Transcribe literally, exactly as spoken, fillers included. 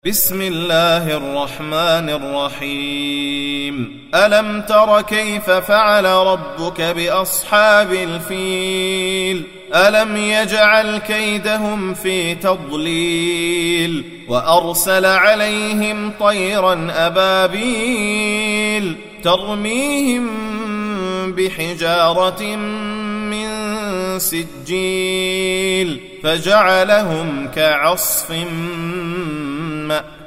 بسم الله الرحمن الرحيم ألم تر كيف فعل ربك بأصحاب الفيل ألم يجعل كيدهم في تضليل وأرسل عليهم طيرا أبابيل ترميهم بحجارة من سجيل فجعلهم كعصف مأكول